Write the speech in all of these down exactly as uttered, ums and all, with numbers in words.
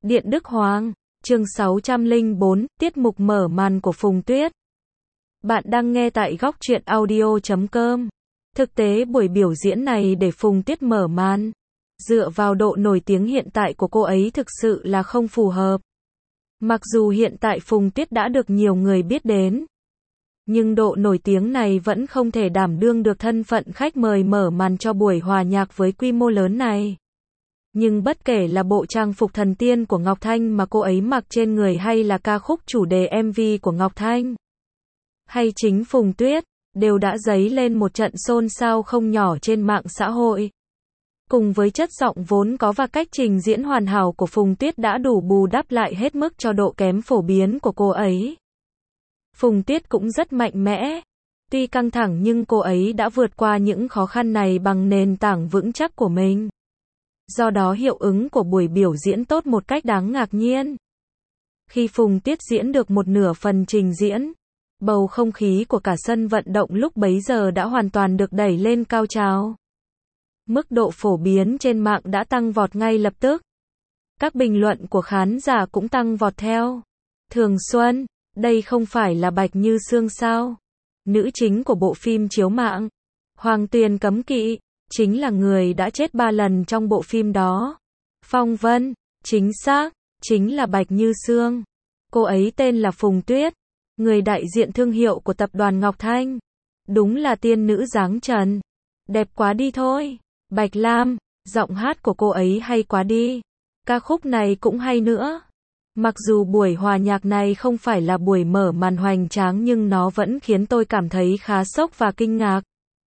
Điện Đức Hoàng, chương sáu trăm lẻ bốn, tiết mục mở màn của Phùng Tuyết. Bạn đang nghe tại góc truyện audio chấm com. Thực tế buổi biểu diễn này để Phùng Tuyết mở màn, dựa vào độ nổi tiếng hiện tại của cô ấy thực sự là không phù hợp. Mặc dù hiện tại Phùng Tuyết đã được nhiều người biết đến, nhưng độ nổi tiếng này vẫn không thể đảm đương được thân phận khách mời mở màn cho buổi hòa nhạc với quy mô lớn này. Nhưng bất kể là bộ trang phục thần tiên của Ngọc Thanh mà cô ấy mặc trên người hay là ca khúc chủ đề em vê của Ngọc Thanh, hay chính Phùng Tuyết, đều đã dấy lên một trận xôn xao không nhỏ trên mạng xã hội. Cùng với chất giọng vốn có và cách trình diễn hoàn hảo của Phùng Tuyết đã đủ bù đắp lại hết mức cho độ kém phổ biến của cô ấy. Phùng Tuyết cũng rất mạnh mẽ. Tuy căng thẳng nhưng cô ấy đã vượt qua những khó khăn này bằng nền tảng vững chắc của mình. Do đó hiệu ứng của buổi biểu diễn tốt một cách đáng ngạc nhiên. Khi Phùng Tuyết diễn được một nửa phần trình diễn, bầu không khí của cả sân vận động lúc bấy giờ đã hoàn toàn được đẩy lên cao trào. Mức độ phổ biến trên mạng đã tăng vọt ngay lập tức. Các bình luận của khán giả cũng tăng vọt theo. Thường Xuân, đây không phải là Bạch Như Sương sao? Nữ chính của bộ phim chiếu mạng. Hoàng Tuyền Cấm Kỵ, chính là người đã chết ba lần trong bộ phim đó. Phong Vân, chính xác, chính là Bạch Như Sương. Cô ấy tên là Phùng Tuyết, người đại diện thương hiệu của tập đoàn Ngọc Thanh. Đúng là tiên nữ dáng trần. Đẹp quá đi thôi. Bạch Lam, giọng hát của cô ấy hay quá đi. Ca khúc này cũng hay nữa. Mặc dù buổi hòa nhạc này không phải là buổi mở màn hoành tráng nhưng nó vẫn khiến tôi cảm thấy khá sốc và kinh ngạc.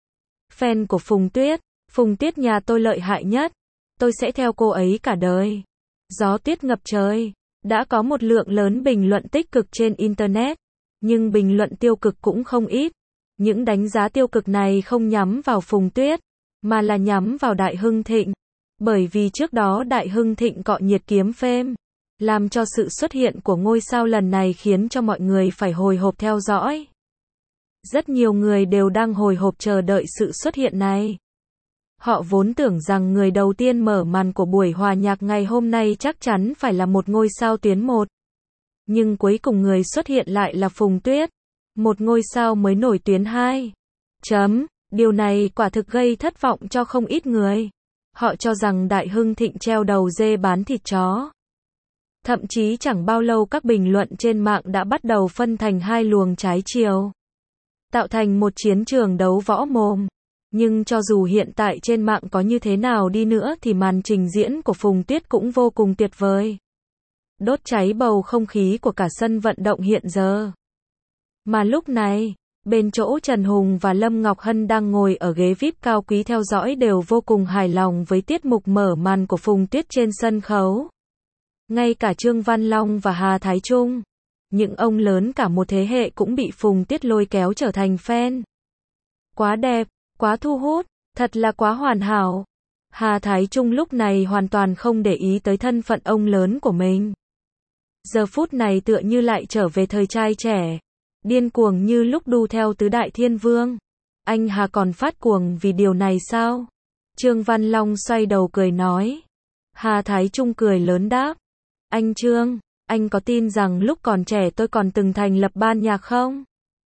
Fan của Phùng Tuyết, Phùng Tuyết nhà tôi lợi hại nhất. Tôi sẽ theo cô ấy cả đời. Gió tuyết ngập trời. Đã có một lượng lớn bình luận tích cực trên Internet. Nhưng bình luận tiêu cực cũng không ít. Những đánh giá tiêu cực này không nhắm vào Phùng Tuyết, mà là nhắm vào Đại Hưng Thịnh. Bởi vì trước đó Đại Hưng Thịnh cọ nhiệt kiếm phêm, làm cho sự xuất hiện của ngôi sao lần này khiến cho mọi người phải hồi hộp theo dõi. Rất nhiều người đều đang hồi hộp chờ đợi sự xuất hiện này. Họ vốn tưởng rằng người đầu tiên mở màn của buổi hòa nhạc ngày hôm nay chắc chắn phải là một ngôi sao tuyến một. Nhưng cuối cùng người xuất hiện lại là Phùng Tuyết, một ngôi sao mới nổi tuyến hai. Chấm, điều này quả thực gây thất vọng cho không ít người. Họ cho rằng Đại Hưng Thịnh treo đầu dê bán thịt chó. Thậm chí chẳng bao lâu các bình luận trên mạng đã bắt đầu phân thành hai luồng trái chiều, tạo thành một chiến trường đấu võ mồm. Nhưng cho dù hiện tại trên mạng có như thế nào đi nữa thì màn trình diễn của Phùng Tuyết cũng vô cùng tuyệt vời. Đốt cháy bầu không khí của cả sân vận động hiện giờ. Mà lúc này, bên chỗ Trần Hùng và Lâm Ngọc Hân đang ngồi ở ghế vi ai pi cao quý theo dõi đều vô cùng hài lòng với tiết mục mở màn của Phùng Tuyết trên sân khấu. Ngay cả Trương Văn Long và Hà Thái Trung, những ông lớn cả một thế hệ cũng bị Phùng Tuyết lôi kéo trở thành fan. Quá đẹp, quá thu hút, thật là quá hoàn hảo. Hà Thái Trung lúc này hoàn toàn không để ý tới thân phận ông lớn của mình. Giờ phút này tựa như lại trở về thời trai trẻ, điên cuồng như lúc đu theo tứ đại thiên vương. Anh Hà còn phát cuồng vì điều này sao? Trương Văn Long xoay đầu cười nói. Hà Thái Trung cười lớn đáp. Anh Trương, anh có tin rằng lúc còn trẻ tôi còn từng thành lập ban nhạc không?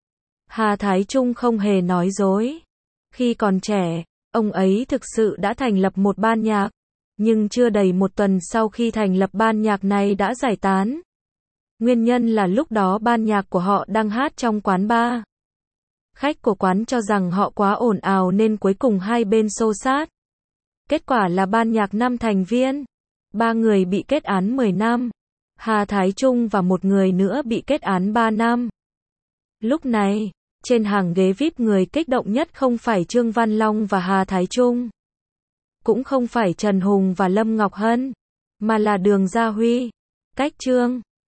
Hà Thái Trung không hề nói dối. Khi còn trẻ, ông ấy thực sự đã thành lập một ban nhạc. Nhưng chưa đầy một tuần sau khi thành lập ban nhạc này đã giải tán. Nguyên nhân là lúc đó ban nhạc của họ đang hát trong quán bar. Khách của quán cho rằng họ quá ồn ào nên cuối cùng hai bên xô xát. Kết quả là ban nhạc năm thành viên. Ba người bị kết án mười năm. Hà Thái Trung và một người nữa bị kết án ba năm. Lúc này, trên hàng ghế vi ai pi người kích động nhất không phải Trương Văn Long và Hà Thái Trung. Cũng không phải Trần Hùng và Lâm Ngọc Hân. Mà là Đường Gia Huy. Cách Trương